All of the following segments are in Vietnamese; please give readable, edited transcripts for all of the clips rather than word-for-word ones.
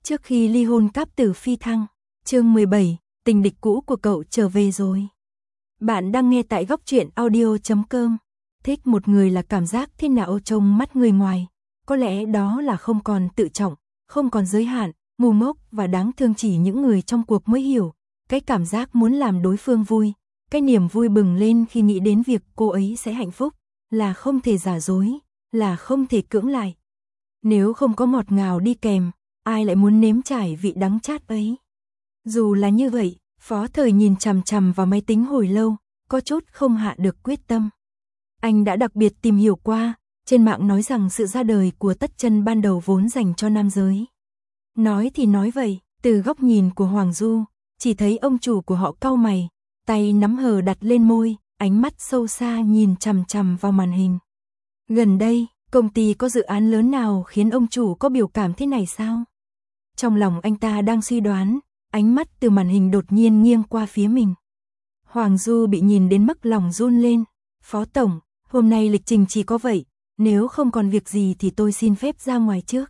Trước khi ly hôn Cáp Tử Phi Thăng, chương 17, tình địch cũ của cậu trở về rồi. Bạn đang nghe tại góc truyện audio.com. Thích một người là cảm giác thế nào trong mắt người ngoài? Có lẽ đó là không còn tự trọng, không còn giới hạn, ngu ngốc và đáng thương, chỉ những người trong cuộc mới hiểu. Cái cảm giác muốn làm đối phương vui, cái niềm vui bừng lên khi nghĩ đến việc cô ấy sẽ hạnh phúc, là không thể giả dối, là không thể cưỡng lại. Nếu không có ngọt ngào đi kèm, ai lại muốn nếm trải vị đắng chát ấy? Dù là như vậy, Phó Thời nhìn chằm chằm vào máy tính hồi lâu, có chút không hạ được quyết tâm. Anh đã đặc biệt tìm hiểu qua, trên mạng nói rằng sự ra đời của Tất Chân ban đầu vốn dành cho nam giới. Nói thì nói vậy, từ góc nhìn của Hoàng Du, chỉ thấy ông chủ của họ cau mày, tay nắm hờ đặt lên môi, ánh mắt sâu xa nhìn chằm chằm vào màn hình. Gần đây, công ty có dự án lớn nào khiến ông chủ có biểu cảm thế này sao? Trong lòng anh ta đang suy đoán, ánh mắt từ màn hình đột nhiên nghiêng qua phía mình. Hoàng Du bị nhìn đến mức lòng run lên. Phó Tổng, hôm nay lịch trình chỉ có vậy, nếu không còn việc gì thì tôi xin phép ra ngoài trước.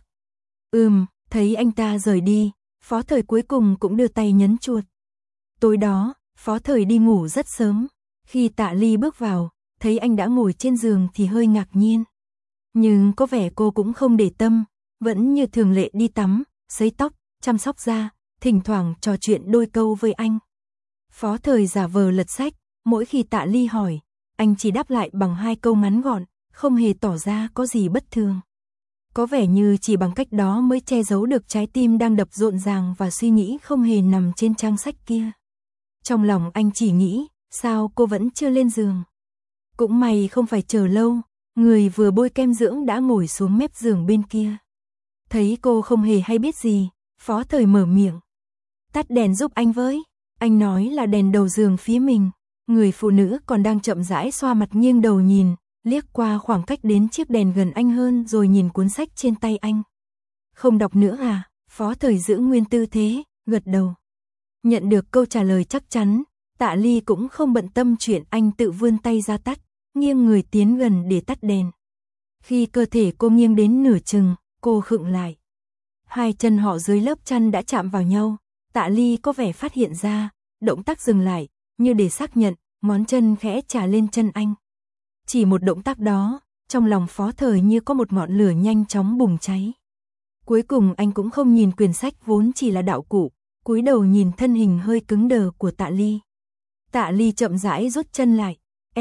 Thấy anh ta rời đi, Phó Thời cuối cùng cũng đưa tay nhấn chuột. Tối đó, Phó Thời đi ngủ rất sớm. Khi Tạ Ly bước vào, thấy anh đã ngồi trên giường thì hơi ngạc nhiên. Nhưng có vẻ cô cũng không để tâm, vẫn như thường lệ đi tắm, sấy tóc, chăm sóc da, thỉnh thoảng trò chuyện đôi câu với anh. Phó Thời giả vờ lật sách, mỗi khi Tạ Ly hỏi, anh chỉ đáp lại bằng 2 câu ngắn gọn, không hề tỏ ra có gì bất thường. Có vẻ như chỉ bằng cách đó mới che giấu được trái tim đang đập rộn ràng và suy nghĩ không hề nằm trên trang sách kia. Trong lòng anh chỉ nghĩ, sao cô vẫn chưa lên giường? Cũng may không phải chờ lâu, người vừa bôi kem dưỡng đã ngồi xuống mép giường bên kia. Thấy cô không hề hay biết gì, Phó Thời mở miệng. Tắt đèn giúp anh với. Anh nói là đèn đầu giường phía mình. Người phụ nữ còn đang chậm rãi xoa mặt nghiêng đầu nhìn, liếc qua khoảng cách đến chiếc đèn gần anh hơn rồi nhìn cuốn sách trên tay anh. Không đọc nữa à? Phó Thời giữ nguyên tư thế, gật đầu. Nhận được câu trả lời chắc chắn, Tạ Ly cũng không bận tâm chuyện anh tự vươn tay ra tắt, nghiêng người tiến gần để tắt đèn. Khi cơ thể cô nghiêng đến nửa chừng, cô khựng lại. Hai chân họ dưới lớp chăn đã chạm vào nhau, Tạ Ly có vẻ phát hiện ra, động tác dừng lại, như để xác nhận, ngón chân khẽ chà lên chân anh. Chỉ một động tác đó, trong lòng Phó Thời như có một ngọn lửa nhanh chóng bùng cháy. Cuối cùng anh cũng không nhìn quyển sách vốn chỉ là đạo cụ, cúi đầu nhìn thân hình hơi cứng đờ của Tạ Ly. Tạ Ly chậm rãi rút chân lại.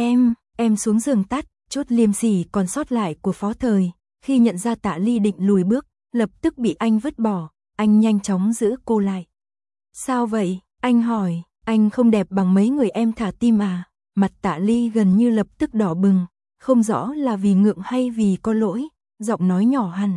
Em xuống giường tắt. Chút liêm sỉ còn sót lại của Phó Thời, khi nhận ra Tạ Ly định lùi bước, lập tức bị anh vứt bỏ, anh nhanh chóng giữ cô lại. Sao vậy? Anh hỏi, anh không đẹp bằng mấy người em thả tim à? Mặt Tạ Ly gần như lập tức đỏ bừng, không rõ là vì ngượng hay vì có lỗi, giọng nói nhỏ hẳn.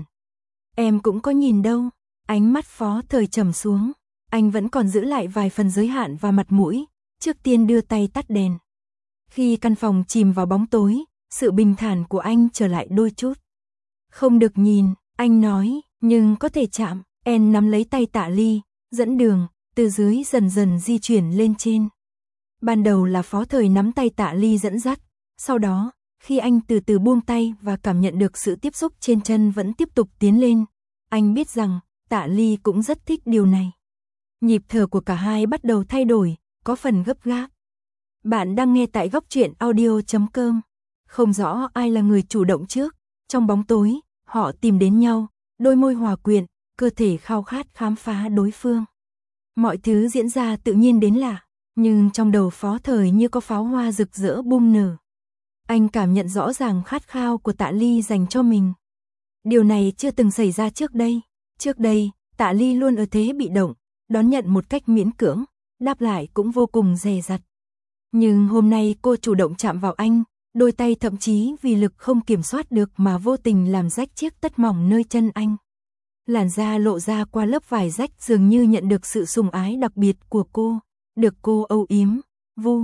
Em cũng có nhìn đâu. Ánh mắt Phó Thời trầm xuống, anh vẫn còn giữ lại vài phần giới hạn và mặt mũi, trước tiên đưa tay tắt đèn. Khi căn phòng chìm vào bóng tối, sự bình thản của anh trở lại đôi chút. Không được nhìn, anh nói, nhưng có thể chạm. En nắm lấy tay Tạ Ly, dẫn đường, từ dưới dần dần di chuyển lên trên. Ban đầu là Phó Thời nắm tay Tạ Ly dẫn dắt, sau đó, khi anh từ từ buông tay và cảm nhận được sự tiếp xúc trên chân vẫn tiếp tục tiến lên, anh biết rằng Tạ Ly cũng rất thích điều này. Nhịp thở của cả hai bắt đầu thay đổi, có phần gấp gáp. Bạn đang nghe tại góc truyện audio.com. Không rõ ai là người chủ động trước, trong bóng tối, họ tìm đến nhau, đôi môi hòa quyện, cơ thể khao khát khám phá đối phương. Mọi thứ diễn ra tự nhiên đến lạ, nhưng trong đầu Phó Thời như có pháo hoa rực rỡ bung nở. Anh cảm nhận rõ ràng khát khao của Tạ Ly dành cho mình. Điều này chưa từng xảy ra trước đây. Trước đây, Tạ Ly luôn ở thế bị động, đón nhận một cách miễn cưỡng, đáp lại cũng vô cùng dè dặt. Nhưng hôm nay cô chủ động chạm vào anh, đôi tay thậm chí vì lực không kiểm soát được mà vô tình làm rách chiếc tất mỏng nơi chân anh. Làn da lộ ra qua lớp vải rách dường như nhận được sự sủng ái đặc biệt của cô, được cô âu yếm, vu,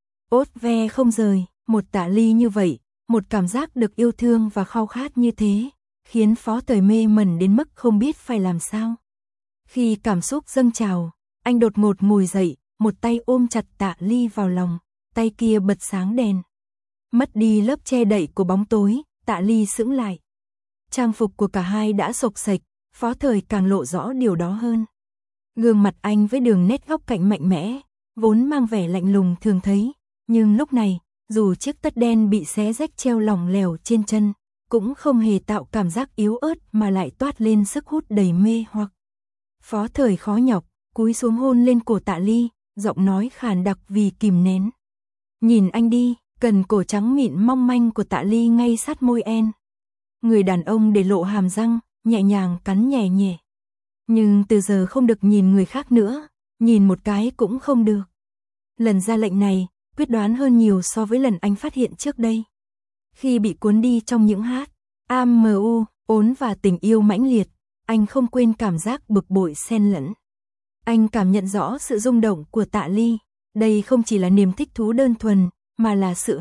ốt ve không rời. Một Tạ Ly như vậy, một cảm giác được yêu thương và khao khát như thế, khiến Phó Thời mê mẩn đến mức không biết phải làm sao. Khi cảm xúc dâng trào, anh đột ngột ngồi dậy, một tay ôm chặt Tạ Ly vào lòng, tay kia bật sáng đèn. Mất đi lớp che đậy của bóng tối, Tạ Ly sững lại. Trang phục của cả hai đã xộc xệch, Phó Thời càng lộ rõ điều đó hơn. Gương mặt anh với đường nét góc cạnh mạnh mẽ, vốn mang vẻ lạnh lùng thường thấy, nhưng lúc này, dù chiếc tất đen bị xé rách treo lỏng lẻo trên chân, cũng không hề tạo cảm giác yếu ớt mà lại toát lên sức hút đầy mê hoặc. Phó Thời khó nhọc, cúi xuống hôn lên cổ Tạ Ly, giọng nói khàn đặc vì kìm nén. Nhìn anh đi, cần cổ trắng mịn mong manh của Tạ Ly ngay sát môi en. Người đàn ông để lộ hàm răng, nhẹ nhàng cắn nhẹ nhẹ. Nhưng từ giờ không được nhìn người khác nữa, nhìn một cái cũng không được. Lần ra lệnh này, quyết đoán hơn nhiều so với lần anh phát hiện trước đây. Khi bị cuốn đi trong những hát, AMU, ốn và tình yêu mãnh liệt, anh không quên cảm giác bực bội xen lẫn. Anh cảm nhận rõ sự rung động của Tạ Ly, đây không chỉ là niềm thích thú đơn thuần, mà là sự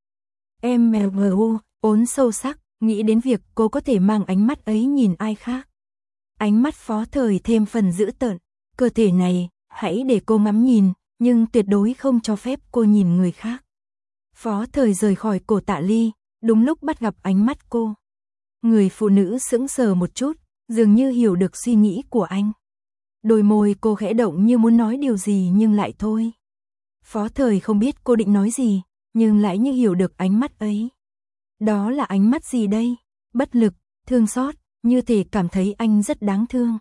MLU, ốn sâu sắc, nghĩ đến việc cô có thể mang ánh mắt ấy nhìn ai khác. Ánh mắt Phó Thời thêm phần dữ tợn, cơ thể này, hãy để cô ngắm nhìn, nhưng tuyệt đối không cho phép cô nhìn người khác. Phó Thời rời khỏi cổ Tạ Ly, đúng lúc bắt gặp ánh mắt cô. Người phụ nữ sững sờ một chút, dường như hiểu được suy nghĩ của anh. Đôi môi cô khẽ động như muốn nói điều gì nhưng lại thôi. Phó Thời không biết cô định nói gì, nhưng lại như hiểu được ánh mắt ấy. Đó là ánh mắt gì đây? Bất lực, thương xót, như thể cảm thấy anh rất đáng thương.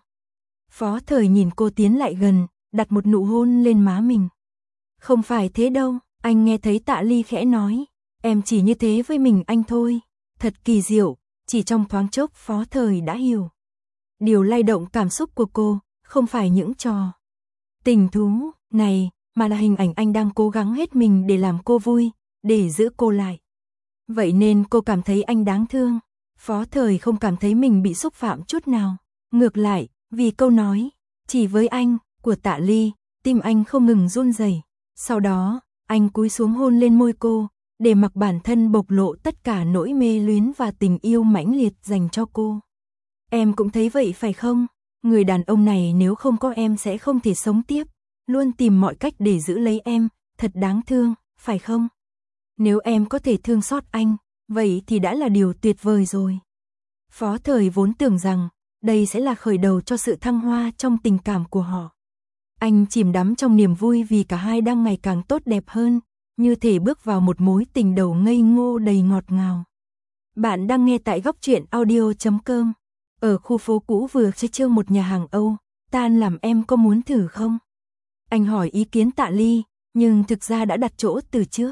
Phó Thời nhìn cô tiến lại gần, đặt một nụ hôn lên má mình. Không phải thế đâu, anh nghe thấy Tạ Ly khẽ nói. Em chỉ như thế với mình anh thôi. Thật kỳ diệu, chỉ trong thoáng chốc Phó Thời đã hiểu. Điều lay động cảm xúc của cô, không phải những trò tình thú này, mà là hình ảnh anh đang cố gắng hết mình để làm cô vui, để giữ cô lại. Vậy nên cô cảm thấy anh đáng thương. Phó Thời không cảm thấy mình bị xúc phạm chút nào. Ngược lại, vì câu nói, chỉ với anh, của Tạ Ly, tim anh không ngừng run rẩy. Sau đó, anh cúi xuống hôn lên môi cô, để mặc bản thân bộc lộ tất cả nỗi mê luyến và tình yêu mãnh liệt dành cho cô. Em cũng thấy vậy phải không? Người đàn ông này nếu không có em sẽ không thể sống tiếp, luôn tìm mọi cách để giữ lấy em, thật đáng thương, phải không? Nếu em có thể thương xót anh, vậy thì đã là điều tuyệt vời rồi. Phó Thời vốn tưởng rằng, đây sẽ là khởi đầu cho sự thăng hoa trong tình cảm của họ. Anh chìm đắm trong niềm vui vì cả hai đang ngày càng tốt đẹp hơn, như thể bước vào một mối tình đầu ngây ngô đầy ngọt ngào. Bạn đang nghe tại góc truyện audio.com. Ở khu phố cũ vừa khai trương một nhà hàng Âu, tan làm em có muốn thử không? Anh hỏi ý kiến Tạ Ly, nhưng thực ra đã đặt chỗ từ trước.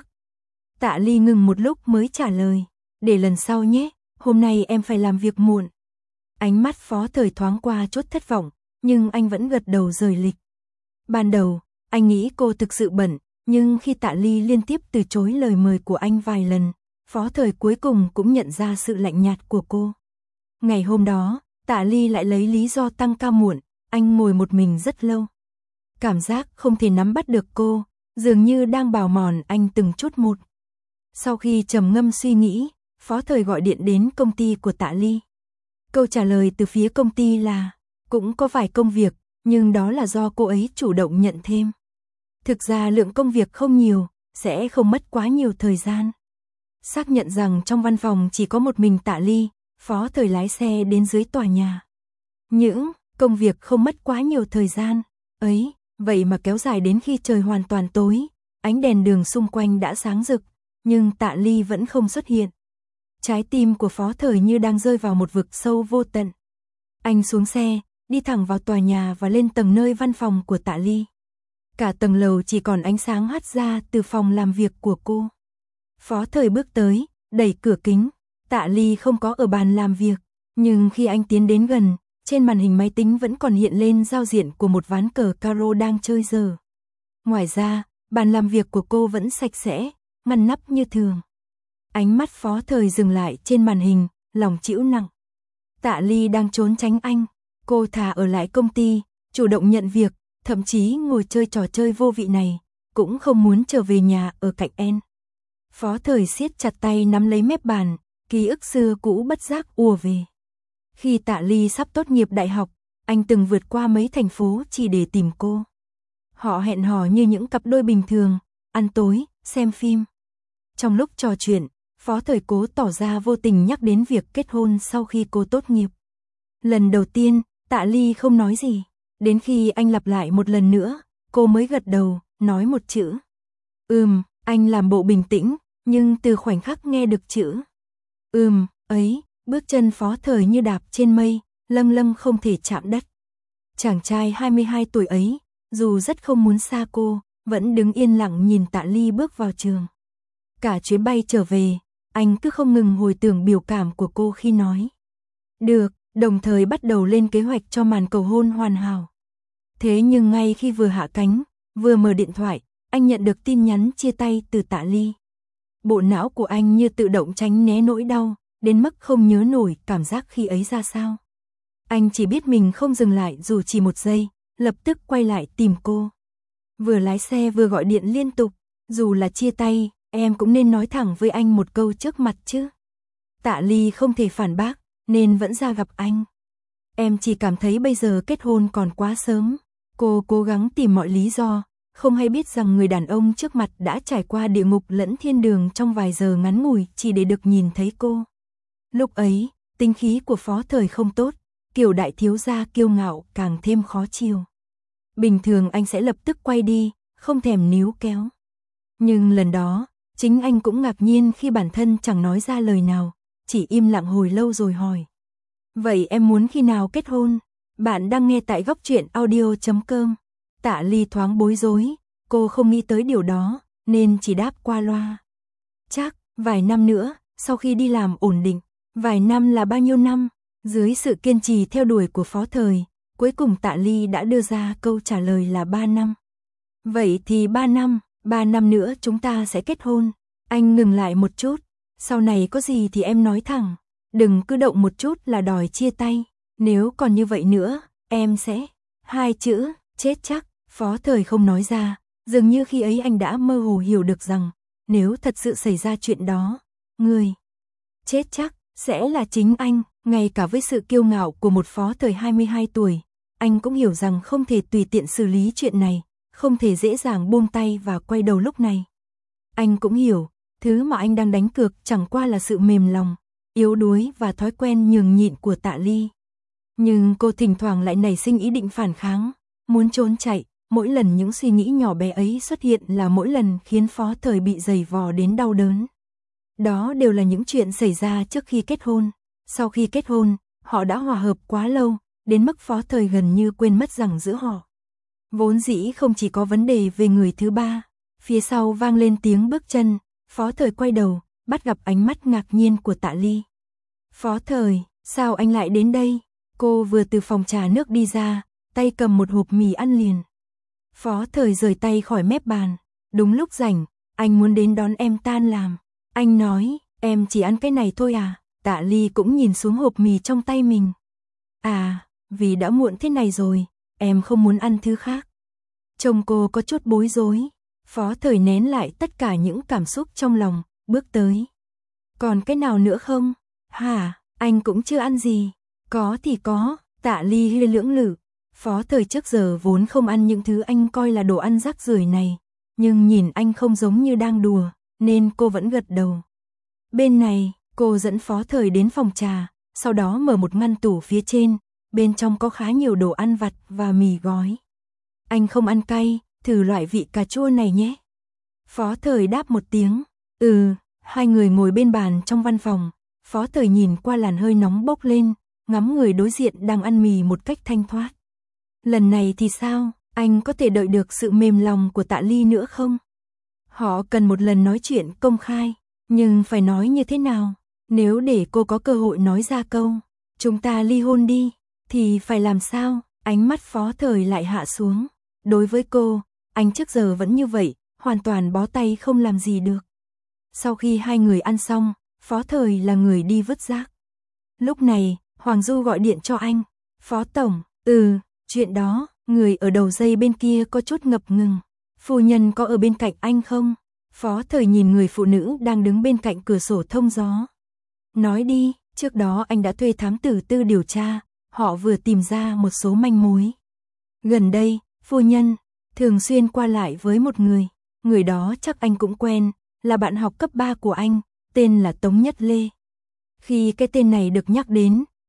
Tạ Ly ngừng một lúc mới trả lời, để lần sau nhé, hôm nay em phải làm việc muộn. Ánh mắt Phó Thời thoáng qua chút thất vọng, nhưng anh vẫn gật đầu rời lịch. Ban đầu, anh nghĩ cô thực sự bận, nhưng khi Tạ Ly liên tiếp từ chối lời mời của anh vài lần, Phó Thời cuối cùng cũng nhận ra sự lạnh nhạt của cô. Ngày hôm đó, Tạ Ly lại lấy lý do tăng ca muộn, anh ngồi một mình rất lâu. Cảm giác không thể nắm bắt được cô, dường như đang bào mòn anh từng chút một. Sau khi trầm ngâm suy nghĩ, Phó Thời gọi điện đến công ty của Tạ Ly. Câu trả lời từ phía công ty là, cũng có vài công việc, nhưng đó là do cô ấy chủ động nhận thêm. Thực ra lượng công việc không nhiều, sẽ không mất quá nhiều thời gian. Xác nhận rằng trong văn phòng chỉ có một mình Tạ Ly, Phó Thời lái xe đến dưới tòa nhà. Những công việc không mất quá nhiều thời gian, ấy, vậy mà kéo dài đến khi trời hoàn toàn tối, ánh đèn đường xung quanh đã sáng rực, nhưng Tạ Ly vẫn không xuất hiện. Trái tim của Phó Thời như đang rơi vào một vực sâu vô tận. Anh xuống xe, đi thẳng vào tòa nhà và lên tầng nơi văn phòng của Tạ Ly. Cả tầng lầu chỉ còn ánh sáng hắt ra từ phòng làm việc của cô. Phó Thời bước tới, đẩy cửa kính. Tạ Ly không có ở bàn làm việc, nhưng khi anh tiến đến gần, trên màn hình máy tính vẫn còn hiện lên giao diện của một ván cờ caro đang chơi giờ. Ngoài ra, bàn làm việc của cô vẫn sạch sẽ, ngăn nắp như thường. Ánh mắt Phó Thời dừng lại trên màn hình, lòng trĩu nặng. Tạ Ly đang trốn tránh anh, cô thà ở lại công ty, chủ động nhận việc, thậm chí ngồi chơi trò chơi vô vị này, cũng không muốn trở về nhà ở cạnh En. Phó Thời siết chặt tay nắm lấy mép bàn, ký ức xưa cũ bất giác ùa về. Khi Tạ Ly sắp tốt nghiệp đại học, anh từng vượt qua mấy thành phố chỉ để tìm cô. Họ hẹn hò như những cặp đôi bình thường, ăn tối, xem phim. Trong lúc trò chuyện, Phó Thời cố tỏ ra vô tình nhắc đến việc kết hôn sau khi cô tốt nghiệp. Lần đầu tiên, Tạ Ly không nói gì. Đến khi anh lặp lại một lần nữa, cô mới gật đầu, nói một chữ. Anh làm bộ bình tĩnh, nhưng từ khoảnh khắc nghe được chữ ấy, bước chân Phó Thời như đạp trên mây, lâng lâng không thể chạm đất. Chàng trai 22 tuổi ấy, dù rất không muốn xa cô, vẫn đứng yên lặng nhìn Tạ Ly bước vào trường. Cả chuyến bay trở về, anh cứ không ngừng hồi tưởng biểu cảm của cô khi nói được, đồng thời bắt đầu lên kế hoạch cho màn cầu hôn hoàn hảo. Thế nhưng ngay khi vừa hạ cánh, vừa mở điện thoại, anh nhận được tin nhắn chia tay từ Tạ Ly. Bộ não của anh như tự động tránh né nỗi đau, đến mức không nhớ nổi cảm giác khi ấy ra sao. Anh chỉ biết mình không dừng lại dù chỉ một giây, lập tức quay lại tìm cô. Vừa lái xe vừa gọi điện liên tục, dù là chia tay, em cũng nên nói thẳng với anh một câu trước mặt chứ. Tạ Ly không thể phản bác, nên vẫn ra gặp anh. Em chỉ cảm thấy bây giờ kết hôn còn quá sớm. Cô cố gắng tìm mọi lý do, không hay biết rằng người đàn ông trước mặt đã trải qua địa ngục lẫn thiên đường trong vài giờ ngắn ngủi chỉ để được nhìn thấy cô. Lúc ấy, tính khí của Phó Thời không tốt, kiểu đại thiếu gia kiêu ngạo càng thêm khó chịu. Bình thường anh sẽ lập tức quay đi, không thèm níu kéo. Nhưng lần đó, chính anh cũng ngạc nhiên khi bản thân chẳng nói ra lời nào, chỉ im lặng hồi lâu rồi hỏi. Vậy em muốn khi nào kết hôn? Bạn đang nghe tại Góc Truyện Audio.com. Tạ Ly thoáng bối rối, cô không nghĩ tới điều đó, nên chỉ đáp qua loa. Chắc, vài năm nữa, sau khi đi làm ổn định. Vài năm là bao nhiêu năm? Dưới sự kiên trì theo đuổi của Phó Thời, cuối cùng Tạ Ly đã đưa ra câu trả lời là 3 năm. Vậy thì 3 năm nữa chúng ta sẽ kết hôn. Anh ngừng lại một chút, sau này có gì thì em nói thẳng, đừng cứ động một chút là đòi chia tay, nếu còn như vậy nữa, em sẽ... Hai chữ, chết chắc, Phó Thời không nói ra, dường như khi ấy anh đã mơ hồ hiểu được rằng, nếu thật sự xảy ra chuyện đó, người chết chắc sẽ là chính anh. Ngay cả với sự kiêu ngạo của một Phó Thời 22 tuổi, anh cũng hiểu rằng không thể tùy tiện xử lý chuyện này, không thể dễ dàng buông tay và quay đầu lúc này. Anh cũng hiểu, thứ mà anh đang đánh cược chẳng qua là sự mềm lòng, yếu đuối và thói quen nhường nhịn của Tạ Ly. Nhưng cô thỉnh thoảng lại nảy sinh ý định phản kháng, muốn trốn chạy, mỗi lần những suy nghĩ nhỏ bé ấy xuất hiện là mỗi lần khiến Phó Thời bị giày vò đến đau đớn. Đó đều là những chuyện xảy ra trước khi kết hôn. Sau khi kết hôn, họ đã hòa hợp quá lâu, đến mức Phó Thời gần như quên mất rằng giữa họ vốn dĩ không chỉ có vấn đề về người thứ ba. Phía sau vang lên tiếng bước chân, Phó Thời quay đầu, bắt gặp ánh mắt ngạc nhiên của Tạ Ly. Phó Thời, sao anh lại đến đây? Cô vừa từ phòng trà nước đi ra, tay cầm một hộp mì ăn liền. Phó Thời rời tay khỏi mép bàn. Đúng lúc rảnh, anh muốn đến đón em tan làm. Anh nói, em chỉ ăn cái này thôi à? Tạ Ly cũng nhìn xuống hộp mì trong tay mình. À, vì đã muộn thế này rồi, em không muốn ăn thứ khác. Trông cô có chút bối rối. Phó Thời nén lại tất cả những cảm xúc trong lòng, bước tới. Còn cái nào nữa không? Hả, anh cũng chưa ăn gì. Có thì có, Tạ Ly hơi lưỡng lự. Phó Thời trước giờ vốn không ăn những thứ anh coi là đồ ăn rác rưởi này, nhưng nhìn anh không giống như đang đùa, nên cô vẫn gật đầu. Bên này, cô dẫn Phó Thời đến phòng trà, sau đó mở một ngăn tủ phía trên, bên trong có khá nhiều đồ ăn vặt và mì gói. Anh không ăn cay, thử loại vị cà chua này nhé. Phó Thời đáp một tiếng, hai người ngồi bên bàn trong văn phòng, Phó Thời nhìn qua làn hơi nóng bốc lên, ngắm người đối diện đang ăn mì một cách thanh thoát. Lần này thì sao, anh có thể đợi được sự mềm lòng của Tạ Ly nữa không? Họ cần một lần nói chuyện công khai, nhưng phải nói như thế nào? Nếu để cô có cơ hội nói ra câu, chúng ta ly hôn đi, thì phải làm sao? Ánh mắt Phó Thời lại hạ xuống. Đối với cô, anh trước giờ vẫn như vậy, hoàn toàn bó tay không làm gì được. Sau khi hai người ăn xong, Phó Thời là người đi vứt rác. Lúc này, Hoàng Du gọi điện cho anh. Phó Tổng, chuyện đó, người ở đầu dây bên kia có chút ngập ngừng. Phu nhân có ở bên cạnh anh không? Phó Thời nhìn người phụ nữ đang đứng bên cạnh cửa sổ thông gió. Nói đi, trước đó anh đã thuê thám tử Tư điều tra, họ vừa tìm ra một số manh mối. Gần đây, phu nhân thường xuyên qua lại với một người đó chắc anh cũng quen, là bạn học cấp 3 của anh, tên là Tống Nhất Lê. Khi cái tên này được nhắc đến,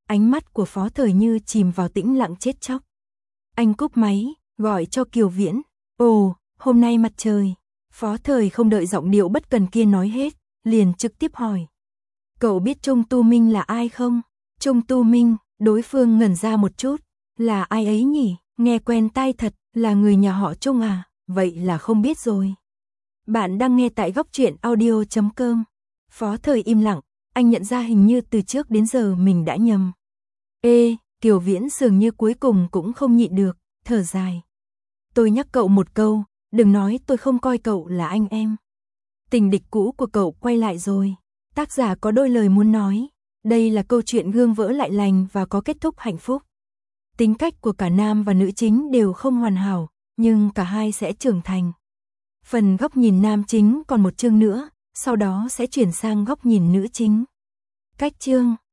ánh mắt của Phó Thời như chìm vào tĩnh lặng chết chóc. Anh cúp máy, gọi cho Kiều Viễn. Ồ, hôm nay mặt trời. Phó Thời không đợi giọng điệu bất cần kia nói hết, liền trực tiếp hỏi. Cậu biết Trung Tu Minh là ai không? Trung Tu Minh, đối phương ngẩn ra một chút. Là ai ấy nhỉ? Nghe quen tai thật, là người nhà họ Trung à? Vậy là không biết rồi. Bạn đang nghe tại góc truyện audio.com. Phó Thời im lặng, anh nhận ra hình như từ trước đến giờ mình đã nhầm. Ê, Kiều Viễn dường như cuối cùng cũng không nhịn được, thở dài. Tôi nhắc cậu một câu, đừng nói tôi không coi cậu là anh em. Tình địch cũ của cậu quay lại rồi. Tác giả có đôi lời muốn nói. Đây là câu chuyện gương vỡ lại lành và có kết thúc hạnh phúc. Tính cách của cả nam và nữ chính đều không hoàn hảo, nhưng cả hai sẽ trưởng thành. Phần góc nhìn nam chính còn một chương nữa, sau đó sẽ chuyển sang góc nhìn nữ chính. Cách chương